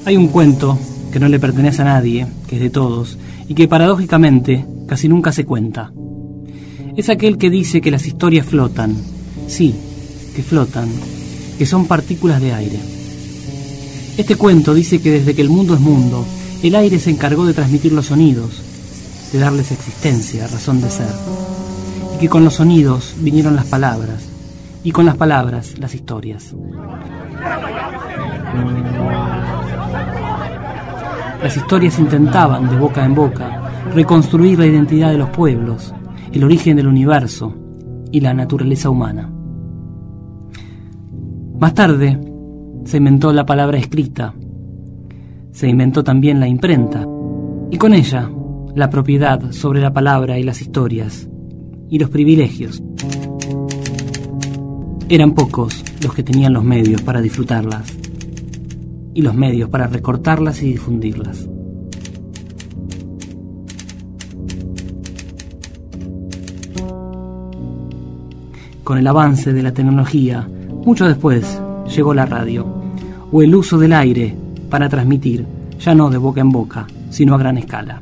Hay un cuento que no le pertenece a nadie, que es de todos, y que paradójicamente casi nunca se cuenta. Es aquel que dice que las historias flotan. Sí, que flotan, que son partículas de aire. Este cuento dice que desde que el mundo es mundo, el aire se encargó de transmitir los sonidos, de darles existencia, razón de ser. Y que con los sonidos vinieron las palabras, y con las palabras las historias. Las historias intentaban, de boca en boca, reconstruir la identidad de los pueblos, el origen del universo y la naturaleza humana. Más tarde, se inventó la palabra escrita, se inventó también la imprenta, y con ella, la propiedad sobre la palabra y las historias, y los privilegios. Eran pocos los que tenían los medios para disfrutarlas, y los medios para recortarlas y difundirlas. Con el avance de la tecnología, mucho después llegó la radio, o el uso del aire para transmitir, ya no de boca en boca, sino a gran escala.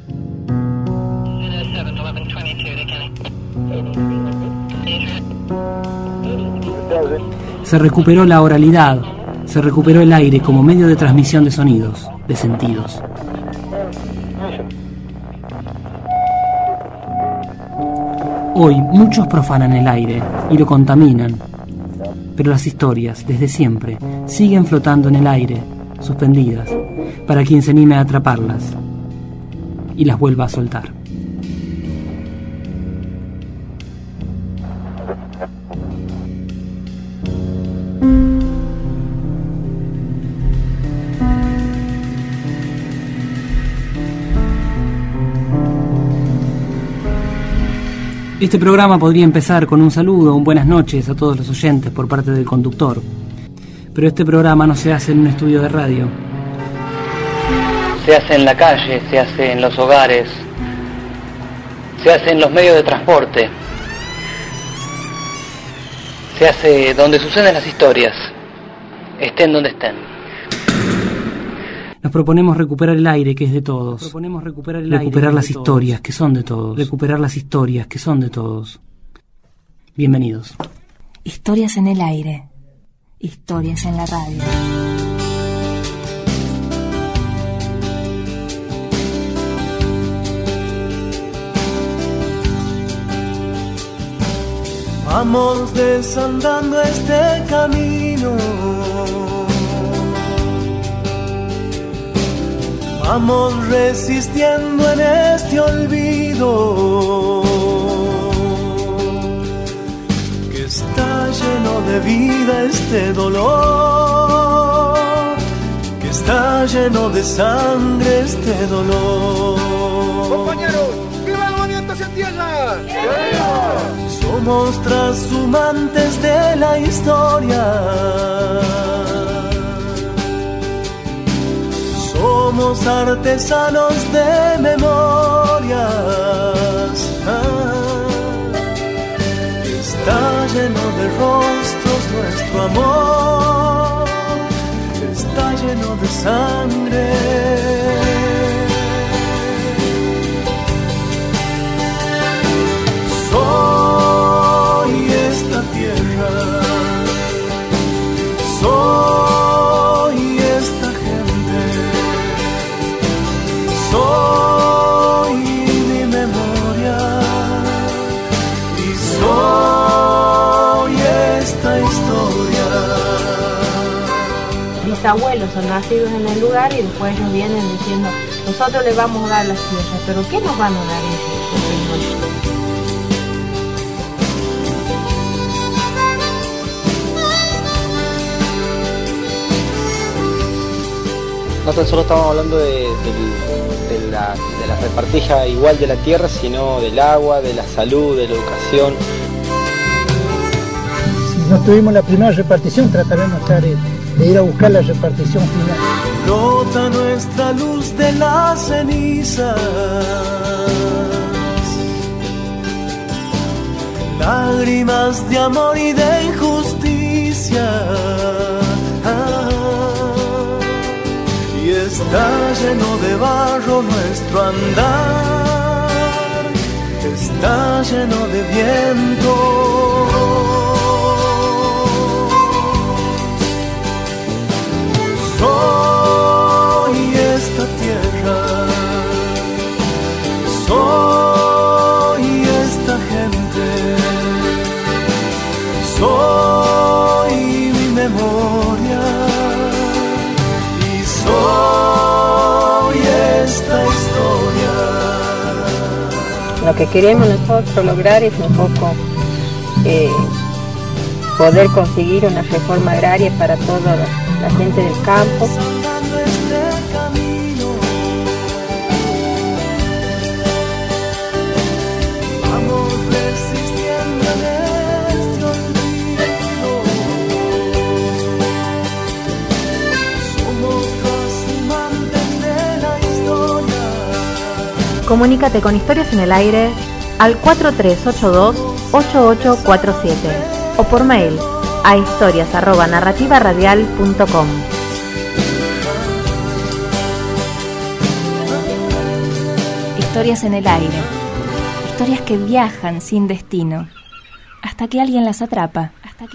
Se recuperó la oralidad, se recuperó el aire como medio de transmisión de sonidos, de sentidos. Hoy muchos profanan el aire y lo contaminan, pero las historias, desde siempre, siguen flotando en el aire, suspendidas, para quien se anime a atraparlas y las vuelva a soltar. Este programa podría empezar con un saludo, un buenas noches a todos los oyentes por parte del conductor. Pero este programa no se hace en un estudio de radio. Se hace en la calle, se hace en los hogares, se hace en los medios de transporte, se hace donde suceden las historias, estén donde estén. Nos proponemos recuperar el aire que es de todos. Recuperar las historias que son de todos. Recuperar las historias que son de todos. Bienvenidos. Historias en el aire. Historias en la radio. Vamos desandando este camino. Vamos resistiendo en este olvido que está lleno de vida este dolor, que está lleno de sangre este dolor. Compañeros, ¡viva el movimiento Sin Tierra! Somos trashumantes de la historia. Somos artesanos de memorias. Está lleno de rostros nuestro amor. Está lleno de sangre. Soy esta tierra. Soy esta gente. Soy mi memoria y soy esta historia. Mis abuelos son nacidos en el lugar y después ellos vienen diciendo, nosotros les vamos a dar las tierras, pero ¿qué nos van a dar ellos? No tan solo estamos hablando de la repartija igual de la tierra, sino del agua, de la salud, de la educación. Si no tuvimos la primera repartición, trataremos de ir a buscar la repartición final. Brota nuestra luz de las cenizas, lágrimas de amor y de injusticia. Está lleno de barro nuestro andar, está lleno de viento. Soy esta tierra, soy esta gente, soy mi memoria y soy esta historia. Lo que queremos nosotros lograr es un poco poder conseguir una reforma agraria para toda la gente del campo. Comunícate con Historias en el Aire al 4382-8847 o por mail a historias@narrativaradial.com. Historias en el aire. Historias que viajan sin destino. Hasta que alguien las atrapa.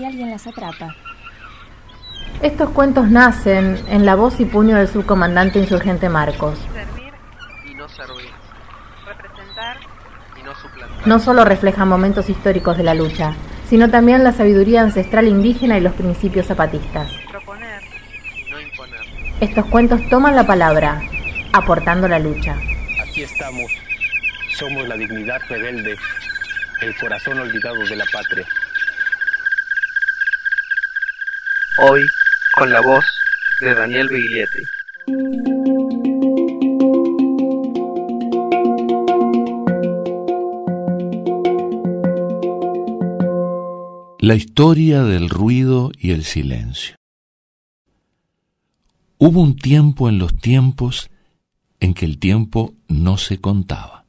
Estos cuentos nacen en la voz y puño del subcomandante insurgente Marcos. Servir y no servir. Representar y no suplantar. No solo reflejan momentos históricos de la lucha, sino también la sabiduría ancestral indígena y los principios zapatistas. Proponer y no imponer. Estos cuentos toman la palabra, aportando la lucha. Aquí estamos, somos la dignidad rebelde, el corazón olvidado de la patria. Hoy, con la voz de Daniel Biglietti. La historia del ruido y el silencio. Hubo un tiempo en los tiempos en que el tiempo no se contaba.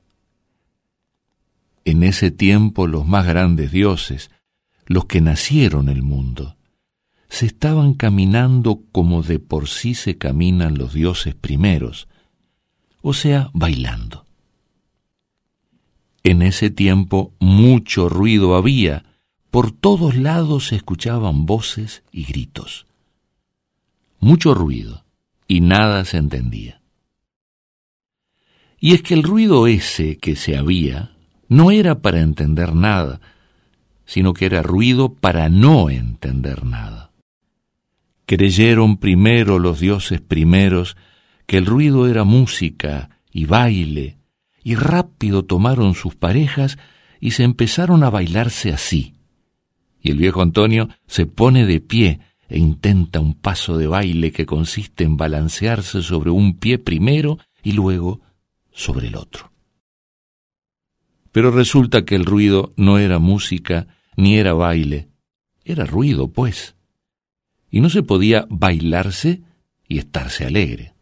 En ese tiempo los más grandes dioses, los que nacieron el mundo, se estaban caminando como de por sí se caminan los dioses primeros, o sea, bailando. En ese tiempo mucho ruido había, por todos lados se escuchaban voces y gritos. Mucho ruido, y nada se entendía. Y es que el ruido ese que se había no era para entender nada, sino que era ruido para no entender nada. Creyeron primero los dioses primeros que el ruido era música y baile, y rápido tomaron sus parejas y se empezaron a bailarse así. Y el viejo Antonio se pone de pie e intenta un paso de baile que consiste en balancearse sobre un pie primero y luego sobre el otro. Pero resulta que el ruido no era música ni era baile, era ruido, pues. Y no se podía bailarse y estarse alegre.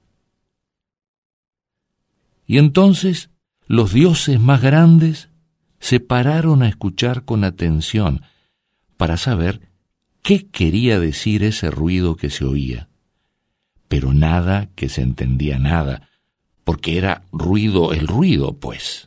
Y entonces los dioses más grandes se pararon a escuchar con atención para saber qué quería decir ese ruido que se oía. Pero nada que se entendía nada, porque era ruido el ruido, pues.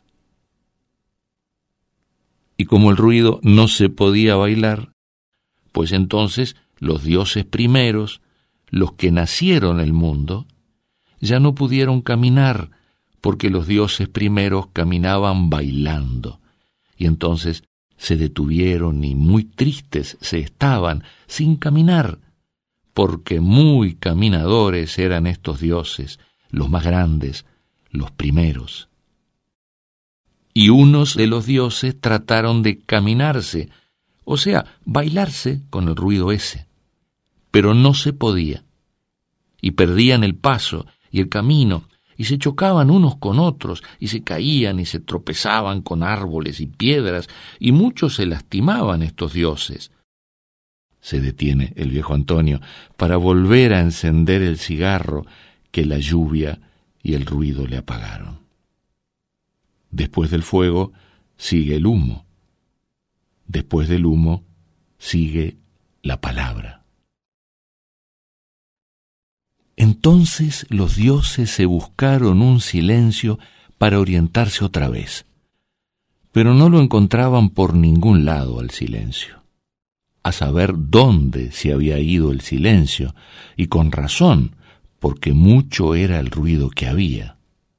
Y como el ruido no se podía bailar, pues entonces los dioses primeros, los que nacieron el mundo, ya no pudieron caminar, porque los dioses primeros caminaban bailando, y entonces se detuvieron y muy tristes se estaban, sin caminar, porque muy caminadores eran estos dioses, los más grandes, los primeros. Y unos de los dioses trataron de caminarse, o sea, bailarse con el ruido ese, pero no se podía, y perdían el paso y el camino, y se chocaban unos con otros, y se caían y se tropezaban con árboles y piedras, y muchos se lastimaban estos dioses. Se detiene el viejo Antonio para volver a encender el cigarro que la lluvia y el ruido le apagaron. Después del fuego sigue el humo. Después del humo sigue la palabra. Entonces los dioses se buscaron un silencio para orientarse otra vez, pero no lo encontraban por ningún lado al silencio. A saber dónde se había ido el silencio, y con razón, porque mucho era el ruido que había.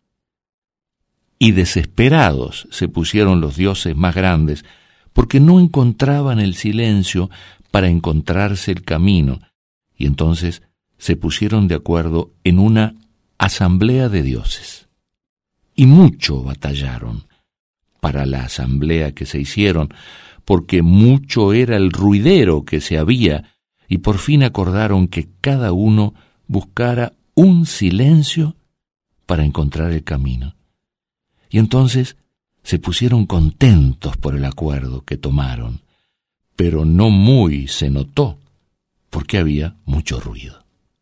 Y desesperados se pusieron los dioses más grandes, porque no encontraban el silencio para encontrarse el camino, y entonces se pusieron de acuerdo en una asamblea de dioses. Y mucho batallaron para la asamblea que se hicieron, porque mucho era el ruidero que se había, y por fin acordaron que cada uno buscara un silencio para encontrar el camino. Y entonces se pusieron contentos por el acuerdo que tomaron, pero no muy se notó, porque había mucho ruido.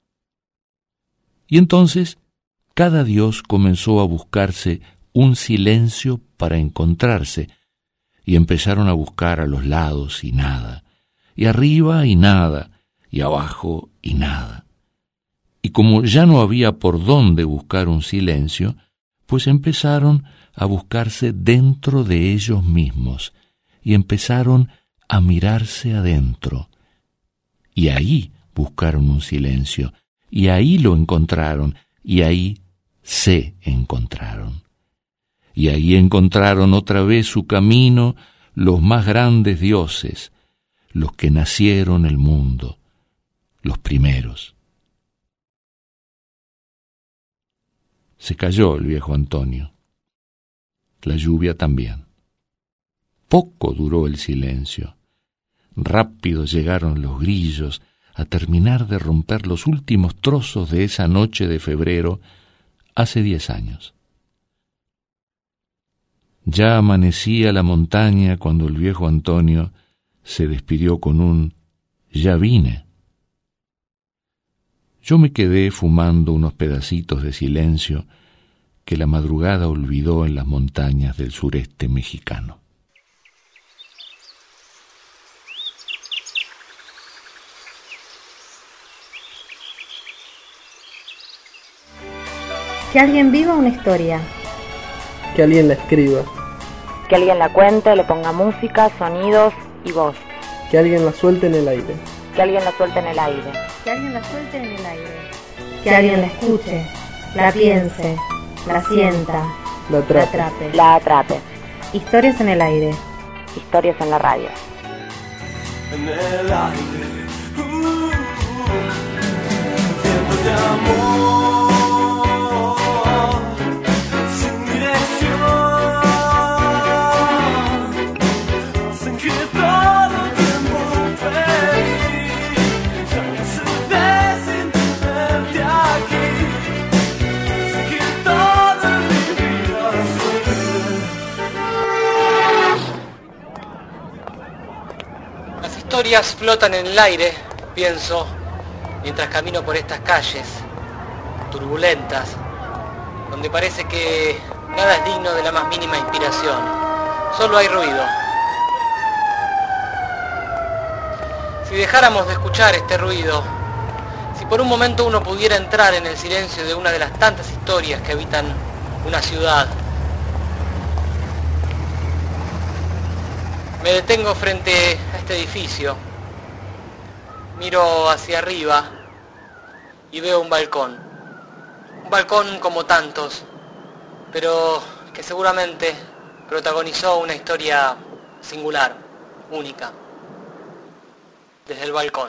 Y entonces cada dios comenzó a buscarse un silencio para encontrarse, y empezaron a buscar a los lados y nada, y arriba y nada, y abajo y nada. Y como ya no había por dónde buscar un silencio, pues empezaron a buscarse dentro de ellos mismos, y empezaron a mirarse adentro. Y ahí buscaron un silencio, y ahí lo encontraron, y ahí se encontraron. Y ahí encontraron otra vez su camino los más grandes dioses, los que nacieron el mundo, los primeros. Se cayó el viejo Antonio. La lluvia también. Poco duró el silencio. Rápido llegaron los grillos a terminar de romper los últimos trozos de esa noche de febrero hace 10 años. Ya amanecía la montaña cuando el viejo Antonio se despidió con un «ya vine». Yo me quedé fumando unos pedacitos de silencio que la madrugada olvidó en las montañas del sureste mexicano. Que alguien viva una historia. Que alguien la escriba. Que alguien la cuente, le ponga música, sonidos y voz. Que alguien la suelte en el aire. Que alguien la suelte en el aire. Que alguien la suelte en el aire. Que alguien la escuche, la piense, la sienta, la atrape. La atrape. Historias en el aire. Historias en la radio. En el aire. Vientos de amor. Las historias flotan en el aire, pienso, mientras camino por estas calles turbulentas, donde parece que nada es digno de la más mínima inspiración. Solo hay ruido. Si dejáramos de escuchar este ruido, si por un momento uno pudiera entrar en el silencio de una de las tantas historias que habitan una ciudad, me detengo frente a este edificio, miro hacia arriba y veo un balcón como tantos, pero que seguramente protagonizó una historia singular, única, desde el balcón.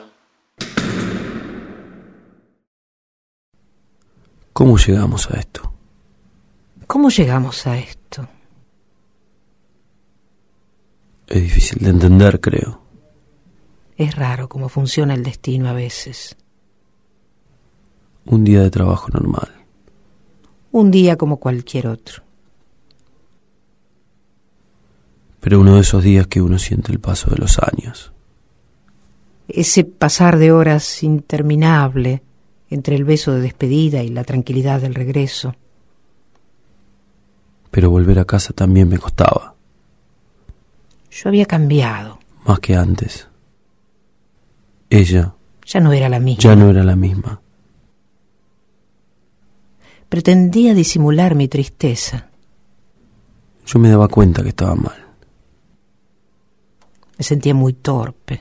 ¿Cómo llegamos a esto? ¿Cómo llegamos a esto? Es difícil de entender, creo. Es raro cómo funciona el destino a veces. Un día de trabajo normal. Un día como cualquier otro. Pero uno de esos días que uno siente el paso de los años. Ese pasar de horas interminable entre el beso de despedida y la tranquilidad del regreso. Pero volver a casa también me costaba. Yo había cambiado. Más que antes. Ella ya no era la misma. Ya no era la misma. Pretendía disimular mi tristeza. Yo me daba cuenta que estaba mal. Me sentía muy torpe.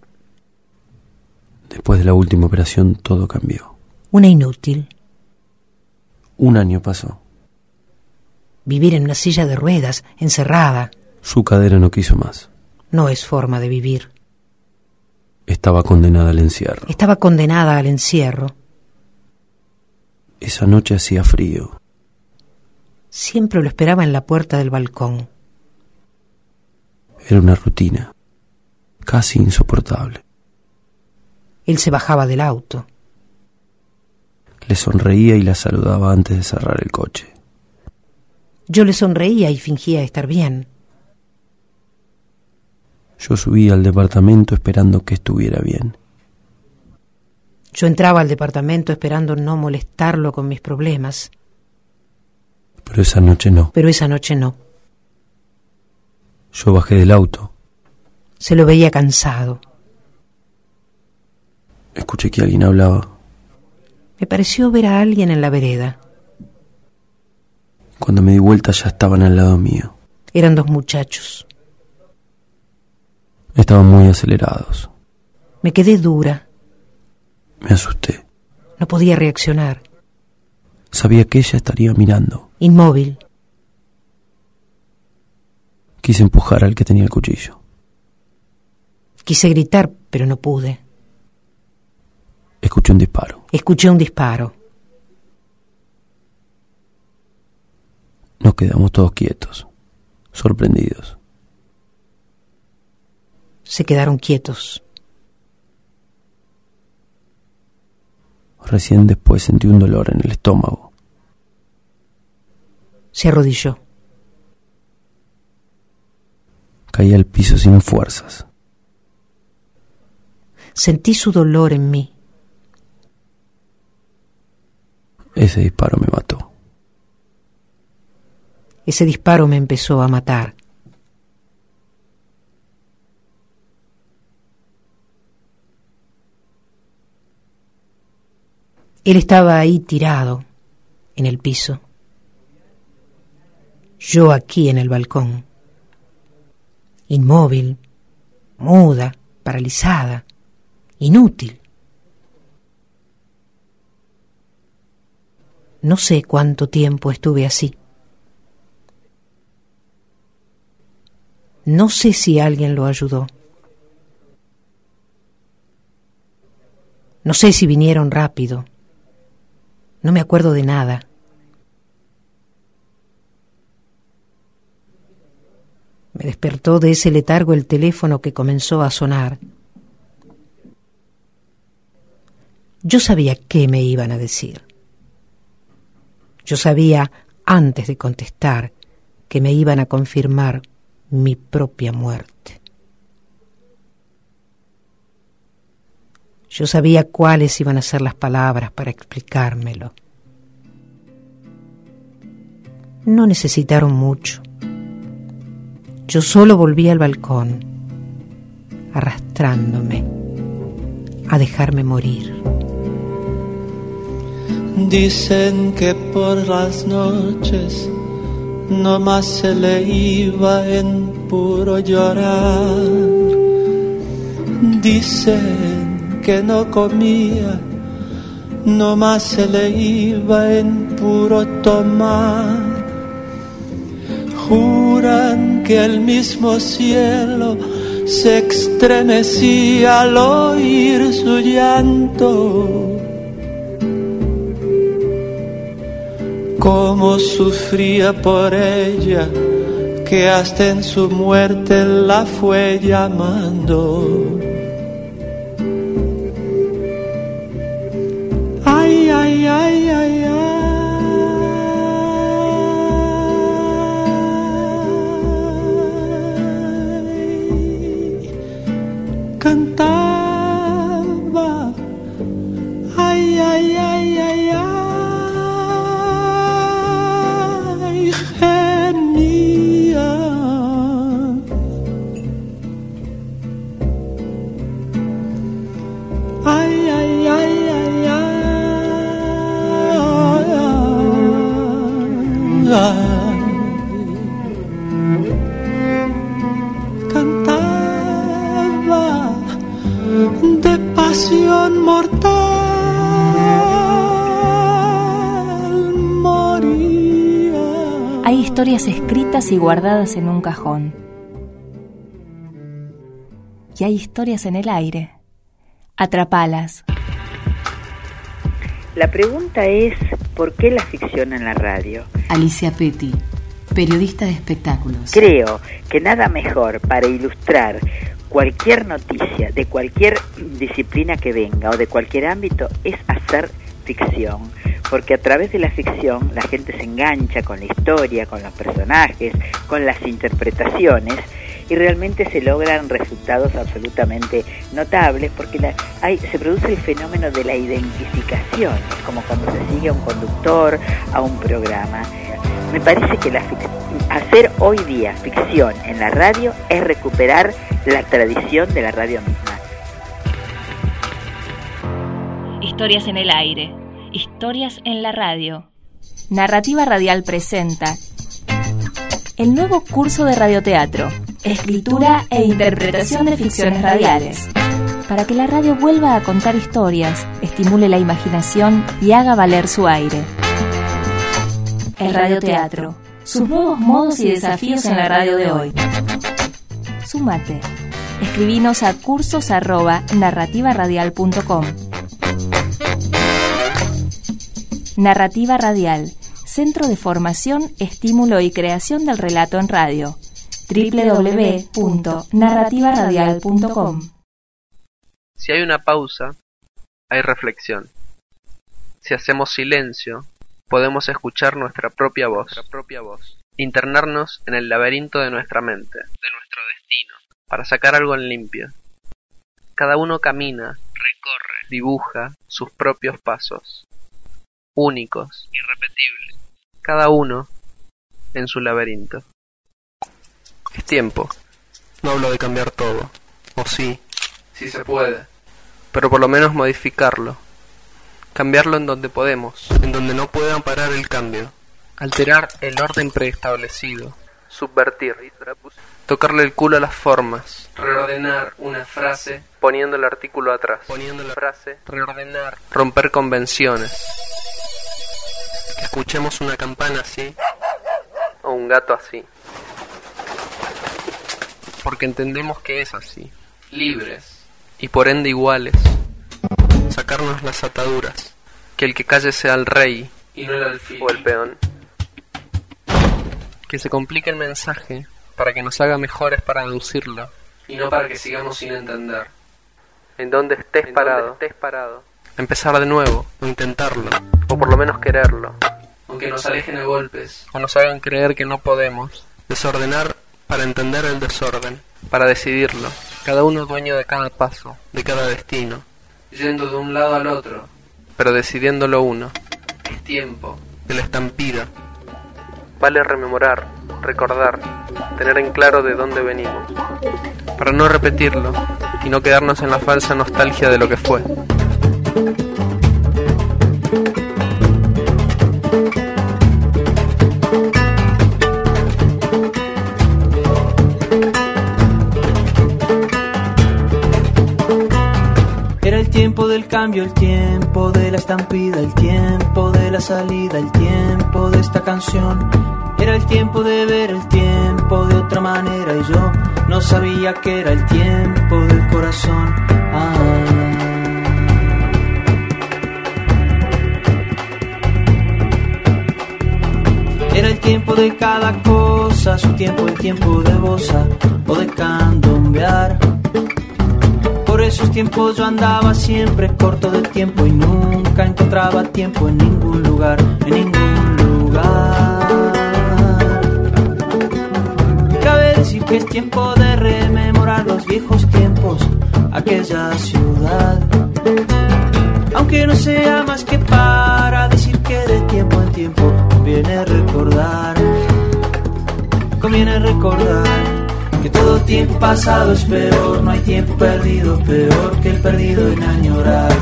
Después de la última operación todo cambió. Una inútil. 1 año pasó. Vivir en una silla de ruedas, encerrada. Su cadera no quiso más. No es forma de vivir. Estaba condenada al encierro. Estaba condenada al encierro. Esa noche hacía frío. Siempre lo esperaba en la puerta del balcón. Era una rutina, casi insoportable. Él se bajaba del auto. Le sonreía y la saludaba antes de cerrar el coche. Yo le sonreía y fingía estar bien. Yo subía al departamento esperando que estuviera bien. Yo entraba al departamento esperando no molestarlo con mis problemas. Pero esa noche no. Yo bajé del auto. Se lo veía cansado. Escuché que alguien hablaba. Me pareció ver a alguien en la vereda. Cuando me di vuelta ya estaban al lado mío. Eran 2 muchachos. Estaban muy acelerados. Me quedé dura. Me asusté. No podía reaccionar. Sabía que ella estaría mirando. Inmóvil. Quise empujar al que tenía el cuchillo. Quise gritar, pero no pude. Escuché un disparo. Escuché un disparo. Nos quedamos todos quietos, sorprendidos. Se quedaron quietos. Recién después sentí un dolor en el estómago. Se arrodilló. Caí al piso sin fuerzas. Sentí su dolor en mí. Ese disparo me mató. Ese disparo me empezó a matar. Él estaba ahí tirado, en el piso. Yo aquí en el balcón. Inmóvil, muda, paralizada, inútil. No sé cuánto tiempo estuve así. No sé si alguien lo ayudó. No sé si vinieron rápido. No me acuerdo de nada. Me despertó de ese letargo el teléfono que comenzó a sonar. Yo sabía qué me iban a decir. Yo sabía, antes de contestar, que me iban a confirmar mi propia muerte. Yo sabía cuáles iban a ser las palabras para explicármelo. No necesitaron mucho. Yo solo volví al balcón, arrastrándome, a dejarme morir. Dicen que por las noches no más se le iba en puro llorar. Dicen que no comía, no más se le iba en puro tomar. Juran que el mismo cielo se estremecía al oír su llanto. Cómo sufría por ella, que hasta en su muerte la fue llamando. Ay, ay, ay, ay, ay. Cantaba, ay, ay, ay, ay, ay, gemía. Ay, ay, ay, ay, ay. de pasión mortal moría. Hay historias escritas y guardadas en un cajón. Y hay historias en el aire. Atrapalas. La pregunta es, ¿por qué la ficción en la radio? Alicia Petty, periodista de espectáculos. Creo que nada mejor para ilustrar cualquier noticia de cualquier disciplina que venga o de cualquier ámbito es hacer ficción, porque a través de la ficción la gente se engancha con la historia, con los personajes, con las interpretaciones, y realmente se logran resultados absolutamente notables, porque se produce el fenómeno de la identificación, como cuando se sigue a un conductor, a un programa. Me parece que hacer hoy día ficción en la radio es recuperar la tradición de la radio misma. Historias en el aire, historias en la radio. Narrativa Radial presenta el nuevo curso de radioteatro, escritura e interpretación de ficciones radiales, para que la radio vuelva a contar historias, estimule la imaginación y haga valer su aire. El radioteatro, sus nuevos modos y desafíos en la radio de hoy. Súmate. Escribinos a cursos@narrativaradial.com. Narrativa Radial, Centro de Formación, Estímulo y Creación del Relato en Radio. www.narrativaradial.com. Si hay una pausa, hay reflexión. Si hacemos silencio, podemos escuchar nuestra propia voz. Internarnos en el laberinto de nuestra mente, de nuestro destino, para sacar algo en limpio. Cada uno camina, recorre, dibuja sus propios pasos, únicos, irrepetibles, cada uno en su laberinto. Es tiempo. No hablo de cambiar todo. O sí, sí se puede. Pero por lo menos modificarlo. Cambiarlo en donde podemos, en donde no puedan parar el cambio. Alterar el orden preestablecido. Subvertir. Tocarle el culo a las formas. Reordenar una frase poniendo el artículo atrás. Poniendo la frase. Reordenar. Romper convenciones. Que escuchemos una campana así o un gato así. Porque entendemos que es así. Libres. Y por ende iguales. Sacarnos las ataduras. Que el que calle sea el rey y no el alfil o el peón. Que se complique el mensaje para que nos haga mejores para deducirlo y no para que sigamos sin entender. En donde estés parado. Empezar de nuevo, o intentarlo, o por lo menos quererlo. Aunque nos alejen a golpes, o nos hagan creer que no podemos. Desordenar para entender el desorden, para decidirlo. Cada uno dueño de cada paso, de cada destino. Yendo de un lado al otro, pero decidiéndolo uno. Es tiempo de la estampida. Vale rememorar, recordar, tener en claro de dónde venimos, para no repetirlo y no quedarnos en la falsa nostalgia de lo que fue. Era el tiempo del cambio, el tiempo de la estampida, el tiempo de la salida, el tiempo de esta canción. Era el tiempo de ver el tiempo de otra manera y yo no sabía que era el tiempo del corazón. Era el tiempo de cada cosa, su tiempo, el tiempo de bossa o de candombear. Por esos tiempos yo andaba siempre corto de tiempo y nunca encontraba tiempo en ningún lugar, en ningún lugar. Cabe decir que es tiempo de rememorar los viejos tiempos, aquella ciudad. Aunque no sea más que para decir que de tiempo en tiempo conviene recordar que todo tiempo pasado es peor, no hay tiempo perdido, peor que el perdido en añorar.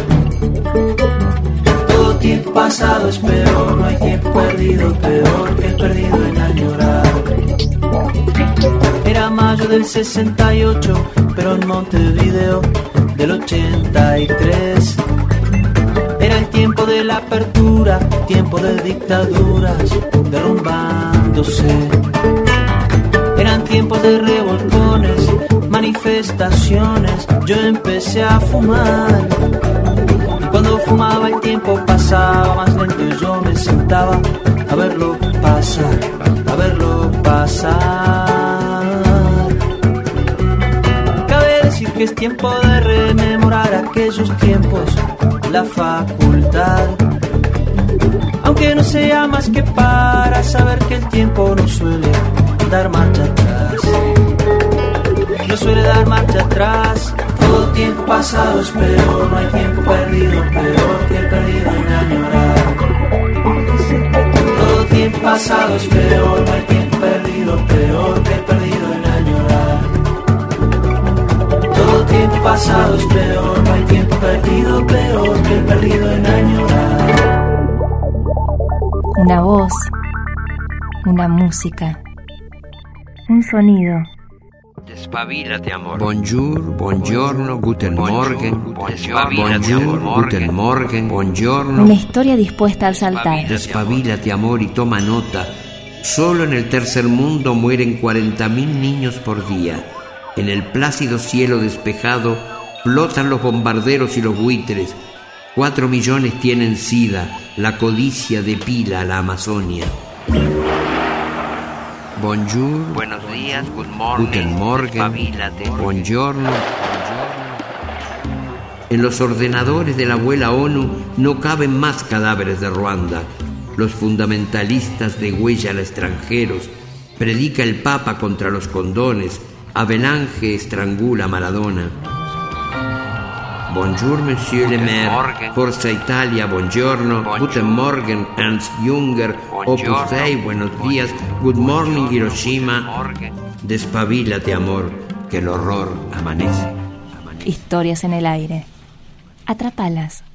Todo tiempo pasado es peor, no hay tiempo perdido, peor que el perdido en añorar. Era mayo del 68, pero en Montevideo del 83. Era el tiempo de la apertura, tiempo de dictaduras derrumbándose. Eran tiempos de revolcones, manifestaciones, yo empecé a fumar. Y cuando fumaba el tiempo pasaba más lento y yo me sentaba a verlo pasar, a verlo pasar. Cabe decir que es tiempo de rememorar aquellos tiempos, la facultad. Aunque no sea más que para saber que el tiempo no suele dar marcha atrás, no suele dar marcha atrás. Todo tiempo pasado es peor, no hay tiempo perdido, peor que perdido en añorar. Todo tiempo pasado es peor, no hay tiempo perdido, peor que perdido en añorar. Todo tiempo pasado es peor, no hay tiempo perdido, peor que perdido en añorar. Una voz, una música, un sonido. Despabilate, amor. Bonjour, buongiorno, guten morgen. Bonjour, guten morgen, buongiorno. Una historia dispuesta al saltar. Despabilate, amor, y toma nota. Solo en el tercer mundo mueren 40.000 niños por día. En el plácido cielo despejado flotan los bombarderos y los buitres. 4 millones tienen sida. La codicia depila a la Amazonia. Bonjour, buenos días, good morning, guten morgen, buongiorno. En los ordenadores de la abuela ONU no caben más cadáveres de Ruanda. Los fundamentalistas degüellan a extranjeros. Predica el Papa contra los condones. Abelange estrangula a Maradona. Bonjour, Monsieur le Maire. Forza Italia, buongiorno. Guten Morgen, Ernst Junger. Opus Dei, buenos días. Good morning, Hiroshima. Despabilate, amor, que el horror amanece. Historias en el aire. Atrápalas.